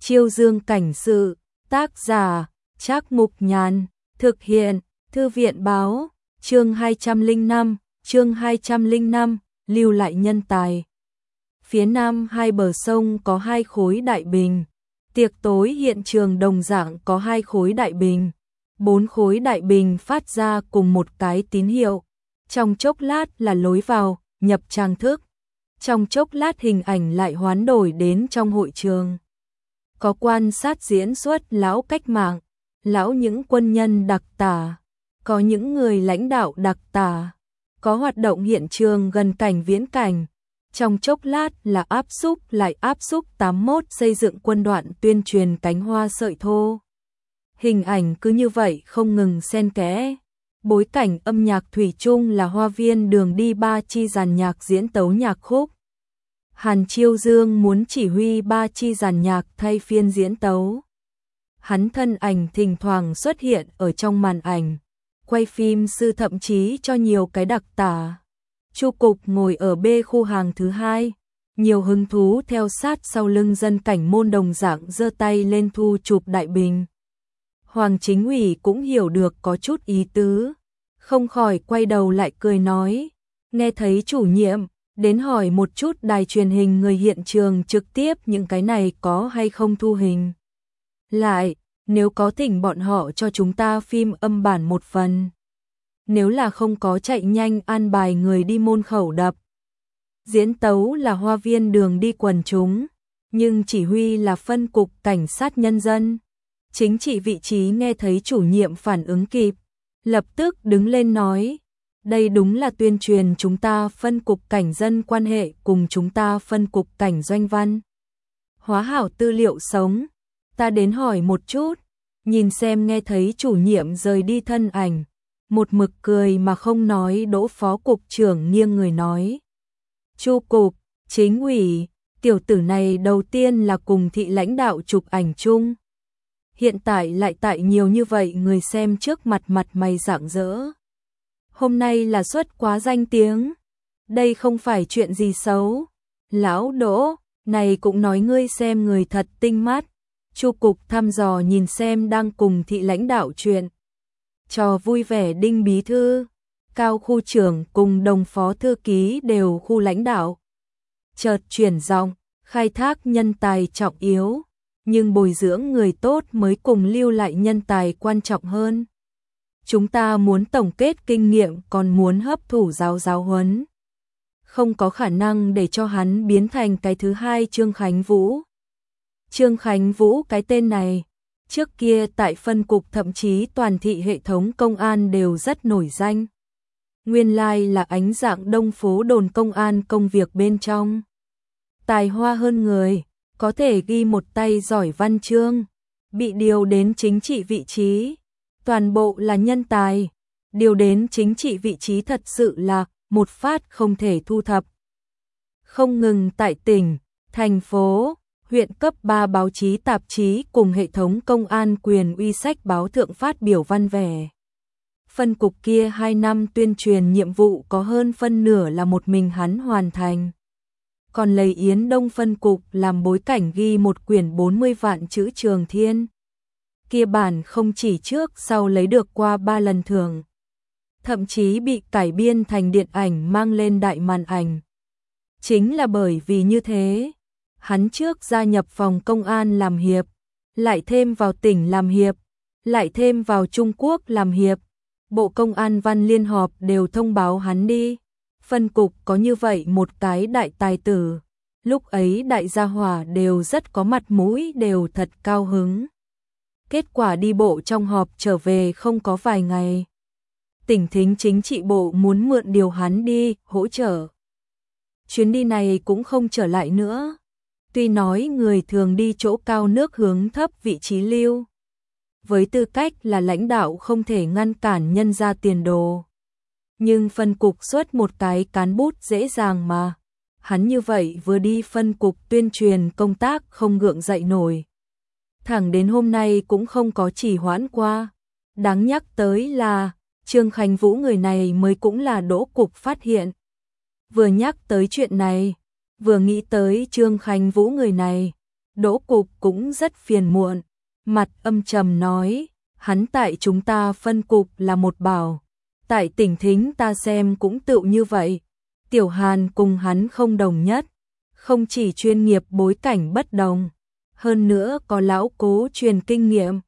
Chiêu Dương cảnh sự, tác giả, Trác Mục Nhàn, thực hiện, Thư viện báo, chương 205, lưu lại nhân tài. Phía nam hai bờ sông có hai khối đại bình, tiệc tối hiện trường đồng dạng có hai khối đại bình, 4 khối đại bình phát ra cùng một cái tín hiệu, trong chốc lát là lối vào, nhập trang thức, trong chốc lát hình ảnh lại hoán đổi đến trong hội trường. Có quan sát diễn xuất lão cách mạng, lão những quân nhân đặc tả, có những người lãnh đạo đặc tả, có hoạt động hiện trường gần cảnh viễn cảnh. Trong chốc lát là áp xúc lại áp xúc 81 xây dựng quân đoạn tuyên truyền cánh hoa sợi thô. Hình ảnh cứ như vậy không ngừng xen kẽ. Bối cảnh âm nhạc thủy chung là hoa viên đường đi ba chi dàn nhạc diễn tấu nhạc khúc. Hàn Chiêu Dương muốn chỉ huy ba chi dàn nhạc thay phiên diễn tấu. Hắn thân ảnh thỉnh thoảng xuất hiện ở trong màn ảnh. Quay phim sư thậm chí cho nhiều cái đặc tả. Chu Cục ngồi ở B khu hàng thứ 2, nhiều hứng thú theo sát sau lưng dân cảnh môn đồng dạng giơ tay lên thu chụp đại bình. Hoàng Chính Ủy cũng hiểu được có chút ý tứ, không khỏi quay đầu lại cười nói, nghe thấy chủ nhiệm, đến hỏi một chút đài truyền hình người hiện trường trực tiếp những cái này có hay không thu hình. Lại, nếu có thỉnh bọn họ cho chúng ta phim âm bản một phần. Nếu là không có chạy nhanh an bài người đi môn khẩu đập. Diễn tấu là hoa viên đường đi quần chúng, nhưng chỉ huy là phân cục cảnh sát nhân dân. Chính trị vị trí nghe thấy chủ nhiệm phản ứng kịp, lập tức đứng lên nói, đây đúng là tuyên truyền chúng ta phân cục cảnh dân quan hệ cùng chúng ta phân cục cảnh doanh văn. Hóa hảo tư liệu sống, ta đến hỏi một chút, nhìn xem nghe thấy chủ nhiệm rời đi thân ảnh. Một mực cười mà không nói Đỗ phó cục trưởng nghiêng người nói. Chu Cục, Chính ủy, tiểu tử này đầu tiên là cùng thị lãnh đạo chụp ảnh chung. Hiện tại lại tại nhiều như vậy người xem trước mặt mày rạng rỡ. Hôm nay là suất quá danh tiếng. Đây không phải chuyện gì xấu. Lão Đỗ, này cũng nói ngươi xem người thật tinh mắt. Chu Cục thăm dò nhìn xem đang cùng thị lãnh đạo chuyện. Trò vui vẻ Đinh bí thư, Cao khu trưởng cùng đồng phó thư ký đều khu lãnh đạo. Chợt chuyển giọng, khai thác nhân tài trọng yếu, nhưng bồi dưỡng người tốt mới cùng lưu lại nhân tài quan trọng hơn. Chúng ta muốn tổng kết kinh nghiệm còn muốn hấp thụ giáo huấn. Không có khả năng để cho hắn biến thành cái thứ hai Trương Khánh Vũ. Trương Khánh Vũ cái tên này. Trước kia tại phân cục thậm chí toàn thị hệ thống công an đều rất nổi danh. Nguyên lai là ánh dạng đông phố đồn công an công việc bên trong. Tài hoa hơn người, có thể ghi một tay giỏi văn chương, bị điều đến chính trị vị trí. Toàn bộ là nhân tài, điều đến chính trị vị trí thật sự là một phát không thể thu thập. Không ngừng tại tỉnh, thành phố, huyện cấp 3 báo chí tạp chí cùng hệ thống công an quyền uy sách báo thượng phát biểu văn vẻ. Phân cục kia 2 năm tuyên truyền nhiệm vụ có hơn phân nửa là một mình hắn hoàn thành. Còn lấy Yến Đông phân cục làm bối cảnh ghi một quyển 40 vạn chữ Trường Thiên. Kia bản không chỉ trước sau lấy được qua 3 lần thưởng. Thậm chí bị cải biên thành điện ảnh mang lên đại màn ảnh. Chính là bởi vì như thế. Hắn trước gia nhập phòng công an làm hiệp, lại thêm vào tỉnh làm hiệp, lại thêm vào Trung Quốc làm hiệp. Bộ Công an Văn Liên họp đều thông báo hắn đi. Phân cục có như vậy một cái đại tài tử. Lúc ấy đại gia hỏa đều rất có mặt mũi, đều thật cao hứng. Kết quả đi bộ trong họp trở về không có vài ngày. Tỉnh Thính chính trị bộ muốn mượn điều hắn đi, hỗ trợ. Chuyến đi này cũng không trở lại nữa. Tuy nói người thường đi chỗ cao nước hướng thấp vị trí lưu. Với tư cách là lãnh đạo không thể ngăn cản nhân ra tiền đồ. Nhưng phân cục xuất một cái cán bút dễ dàng mà. Hắn như vậy vừa đi phân cục tuyên truyền công tác không gượng dậy nổi. Thẳng đến hôm nay cũng không có trì hoãn qua. Đáng nhắc tới là Trương Khánh Vũ người này mới cũng là Đỗ cục phát hiện. Vừa nhắc tới chuyện này, vừa nghĩ tới Trương Khánh Vũ người này, Đỗ Cục cũng rất phiền muộn, mặt âm trầm nói, hắn tại chúng ta phân cục là một bảo, tại Tỉnh Thính ta xem cũng tựu như vậy. Tiểu Hàn cùng hắn không đồng nhất, không chỉ chuyên nghiệp bối cảnh bất đồng, hơn nữa có lão cố truyền kinh nghiệm.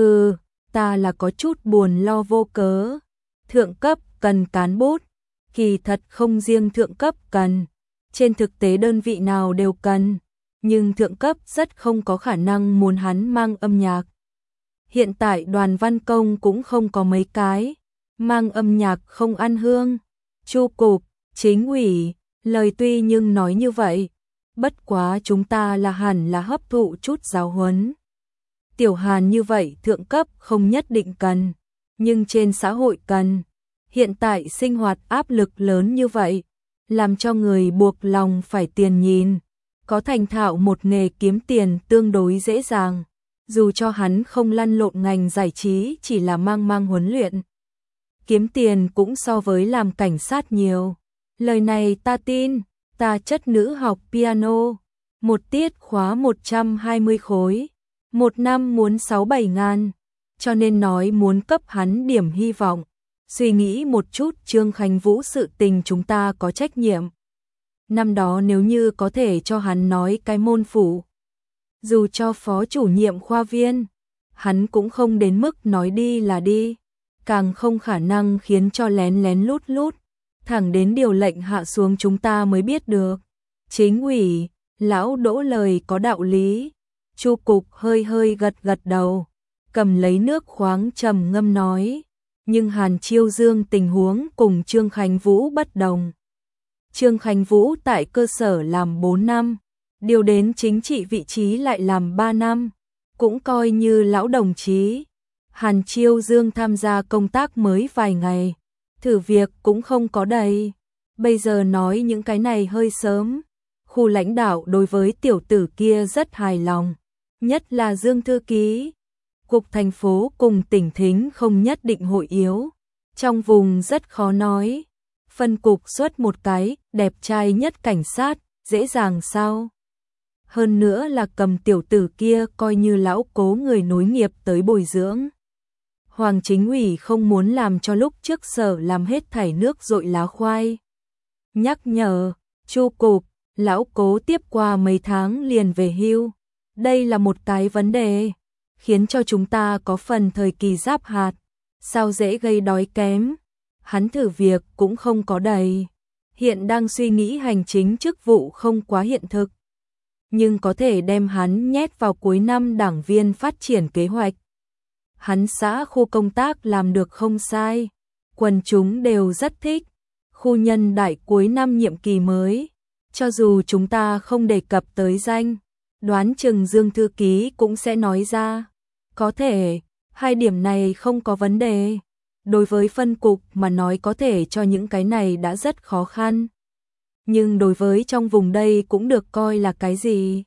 Ta là có chút buồn lo vô cớ. Thượng cấp cần cán bút, kỳ thật không riêng thượng cấp cần, trên thực tế đơn vị nào đều cần, nhưng thượng cấp rất không có khả năng muốn hắn mang âm nhạc. Hiện tại Đoàn Văn Công cũng không có mấy cái, mang âm nhạc không ăn hương. Chu cục, chính ủy, lời tuy nhưng nói như vậy, bất quá chúng ta là hẳn là hấp thụ chút giáo huấn. Tiểu Hàn như vậy thượng cấp không nhất định cần, nhưng trên xã hội cần. Hiện tại sinh hoạt áp lực lớn như vậy, làm cho người buộc lòng phải tiền nhìn. Có thành thạo một nghề kiếm tiền tương đối dễ dàng, dù cho hắn không lăn lộn ngành giải trí, chỉ là mang huấn luyện. Kiếm tiền cũng so với làm cảnh sát nhiều. Lời này ta tin, ta chất nữ học piano, một tiết khóa 120 khối, một năm muốn 6-7 ngàn, cho nên nói muốn cấp hắn điểm hy vọng. Suy nghĩ một chút Trương Khánh Vũ sự tình chúng ta có trách nhiệm. Năm đó nếu như có thể cho hắn nói cái môn phủ, dù cho phó chủ nhiệm khoa viên, hắn cũng không đến mức nói đi là đi, càng không khả năng khiến cho lén lén lút lút, thẳng đến điều lệnh hạ xuống chúng ta mới biết được. Chính ủy, lão Đỗ lời có đạo lý. Chu cục hơi gật đầu, cầm lấy nước khoáng trầm ngâm nói, nhưng Hàn Chiêu Dương tình huống cùng Trương Khánh Vũ bất đồng. Trương Khánh Vũ tại cơ sở làm 4 năm, điều đến chính trị vị trí lại làm 3 năm, cũng coi như lão đồng chí. Hàn Chiêu Dương tham gia công tác mới vài ngày, thử việc cũng không có đầy. Bây giờ nói những cái này hơi sớm. Khu lãnh đạo đối với tiểu tử kia rất hài lòng, nhất là Dương thư ký. Cục thành phố cùng Tỉnh Thính không nhất định hội yếu, trong vùng rất khó nói. Phân cục xuất một cái đẹp trai nhất cảnh sát, dễ dàng sao? Hơn nữa là cầm tiểu tử kia coi như lão cố người nối nghiệp tới bồi dưỡng. Hoàng chính ủy không muốn làm cho lúc trước sở làm hết thảy nước dội lá khoai. Nhắc nhở, Chu cục, lão cố tiếp qua mấy tháng liền về hưu. Đây là một cái vấn đề, khiến cho chúng ta có phần thời kỳ giáp hạt, sao dễ gây đói kém. Hắn thử việc cũng không có đầy, hiện đang suy nghĩ hành chính chức vụ không quá hiện thực, nhưng có thể đem hắn nhét vào cuối năm đảng viên phát triển kế hoạch. Hắn xã khu công tác làm được không sai, quần chúng đều rất thích. Khu nhân đại cuối năm nhiệm kỳ mới, cho dù chúng ta không đề cập tới danh, đoán chừng Dương thư ký cũng sẽ nói ra. Có thể, hai điểm này không có vấn đề. Đối với phân cục mà nói có thể cho những cái này đã rất khó khăn. Nhưng đối với trong vùng đây cũng được coi là cái gì.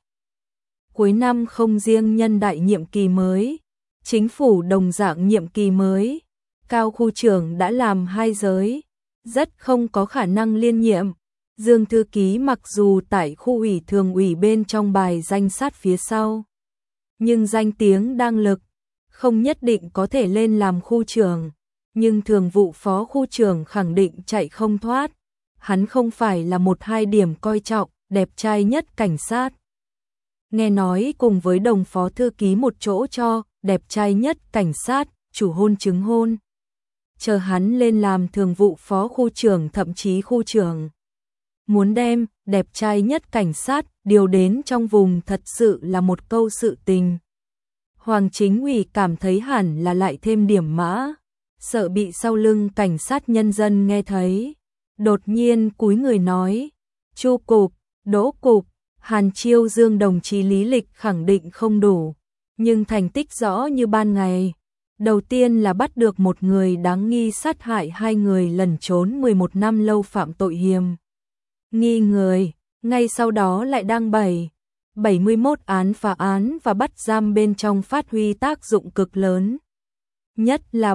Cuối năm không riêng nhân đại nhiệm kỳ mới, chính phủ đồng dạng nhiệm kỳ mới. Cao khu trưởng đã làm 2 giới, rất không có khả năng liên nhiệm. Dương thư ký mặc dù tại khu ủy thường ủy bên trong bài danh sát phía sau, nhưng danh tiếng đang lực, không nhất định có thể lên làm khu trưởng. Nhưng thường vụ phó khu trưởng khẳng định chạy không thoát. Hắn không phải là 1-2 điểm coi trọng, đẹp trai nhất cảnh sát. Nghe nói cùng với đồng phó thư ký một chỗ cho đẹp trai nhất cảnh sát, chủ hôn chứng hôn. Chờ hắn lên làm thường vụ phó khu trưởng thậm chí khu trưởng. Muốn đem đẹp trai nhất cảnh sát điều đến trong vùng thật sự là một câu sự tình. Hoàng chính ủy cảm thấy hẳn là lại thêm điểm mã, sợ bị sau lưng cảnh sát nhân dân nghe thấy. Đột nhiên cúi người nói, Chu cục, Đỗ cục, Hàn Chiêu Dương đồng chí lý lịch khẳng định không đủ, nhưng thành tích rõ như ban ngày. Đầu tiên là bắt được một người đáng nghi sát hại 2 người lẩn trốn 11 năm lâu phạm tội hiềm nghi người, ngay sau đó lại đang 71 án phá án và bắt giam bên trong phát huy tác dụng cực lớn. Nhất là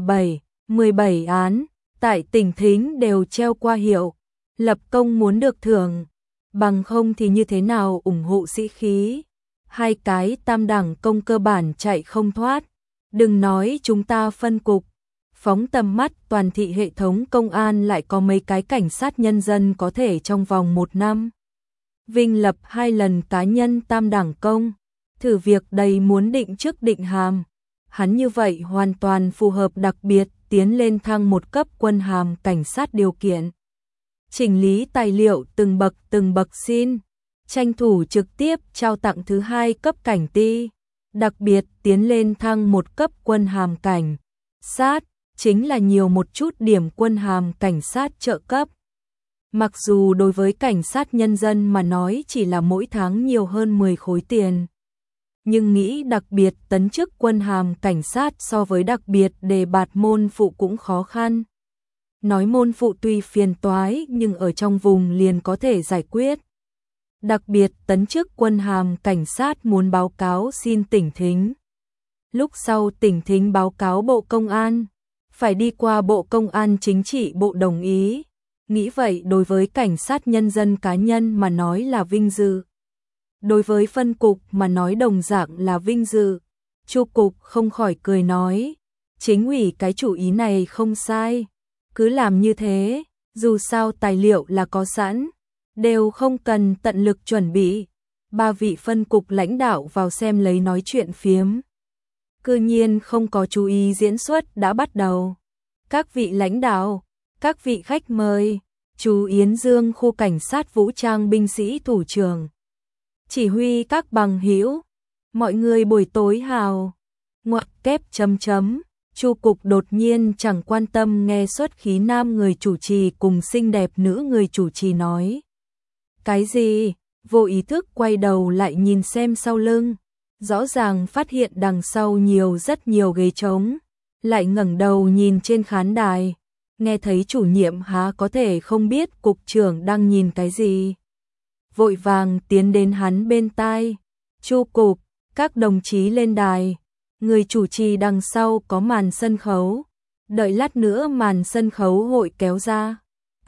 17 án, tại Tỉnh Thính đều treo qua hiệu, lập công muốn được thưởng, bằng không thì như thế nào ủng hộ sĩ khí. hai cái tam đẳng công cơ bản chạy không thoát. Đừng nói chúng ta phân cục, phóng tầm mắt toàn thị hệ thống công an lại có mấy cái cảnh sát nhân dân có thể trong vòng 1 năm vinh lập 2 lần cá nhân tam đẳng công, thử việc đầy muốn định chức định hàm. Hắn như vậy hoàn toàn phù hợp đặc biệt tiến lên thăng một cấp quân hàm cảnh sát điều kiện. Chỉnh lý tài liệu từng bậc xin, tranh thủ trực tiếp trao tặng thứ 2 cấp cảnh ti, đặc biệt tiến lên thăng một cấp quân hàm cảnh sát, chính là nhiều một chút điểm quân hàm cảnh sát trợ cấp. Mặc dù đối với cảnh sát nhân dân mà nói chỉ là mỗi tháng nhiều hơn 10 khối tiền, nhưng nghĩ đặc biệt tấn chức quân hàm cảnh sát so với đặc biệt đề bạt môn phụ cũng khó khăn. Nói môn phụ tuy phiền toái nhưng ở trong vùng liền có thể giải quyết. Đặc biệt tấn chức quân hàm cảnh sát muốn báo cáo xin tỉnh thính. Lúc sau tỉnh thính báo cáo Bộ Công an, phải đi qua Bộ Công an chính trị bộ đồng ý. Nghĩ vậy đối với cảnh sát nhân dân cá nhân mà nói là vinh dự. Đối với phân cục mà nói đồng dạng là vinh dự. Chu cục không khỏi cười nói, chính ủy cái chủ ý này không sai, cứ làm như thế, dù sao tài liệu là có sẵn, đều không cần tận lực chuẩn bị. 3 vị phân cục lãnh đạo vào xem lấy nói chuyện phiếm. Cư nhiên không có chú ý diễn xuất đã bắt đầu. Các vị lãnh đạo, các vị khách mời, chú Yến Dương khu cảnh sát vũ trang binh sĩ thủ trưởng, chỉ huy các bằng hữu, mọi người buổi tối hào. Ngoặc kép chấm chấm, Chu cục đột nhiên chẳng quan tâm nghe xuất khí nam người chủ trì cùng xinh đẹp nữ người chủ trì nói. Cái gì? Vô ý thức quay đầu lại nhìn xem sau lưng, rõ ràng phát hiện đằng sau rất nhiều ghế trống, lại ngẩng đầu nhìn trên khán đài, nghe thấy chủ nhiệm há có thể không biết cục trưởng đang nhìn cái gì. Vội vàng tiến đến hắn bên tai, Chu cục, các đồng chí lên đài, người chủ trì đằng sau có màn sân khấu, đợi lát nữa màn sân khấu hội kéo ra.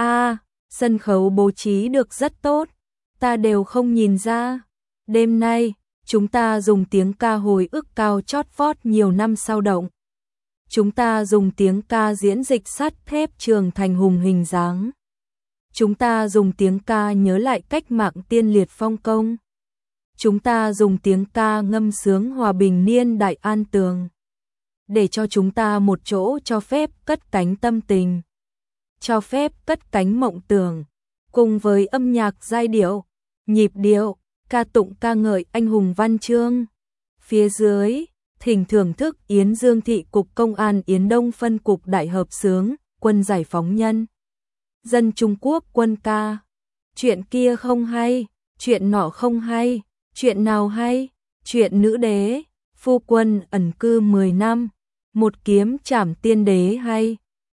Sân khấu bố trí được rất tốt, ta đều không nhìn ra. Đêm nay, chúng ta dùng tiếng ca hồi ức cao chót vót nhiều năm sao động. Chúng ta dùng tiếng ca diễn dịch sắt thép Trường Thành hùng hình dáng. Chúng ta dùng tiếng ca nhớ lại cách mạng tiên liệt phong công. Chúng ta dùng tiếng ca ngâm sướng hòa bình niên đại an tường. Để cho chúng ta một chỗ cho phép cất cánh tâm tình, cho phép cất cánh mộng tưởng, cùng với âm nhạc giai điệu, nhịp điệu, ca tụng ca ngợi anh hùng văn chương. Phía dưới, thỉnh thưởng thức Yến Dương thị cục công an Yến Đông phân cục đại hợp xướng, quân giải phóng nhân dân Trung Quốc quân ca. Chuyện kia không hay, chuyện nọ không hay, chuyện nào hay? Chuyện nữ đế, phu quân ẩn cư 10 năm, một kiếm trảm tiên đế hay.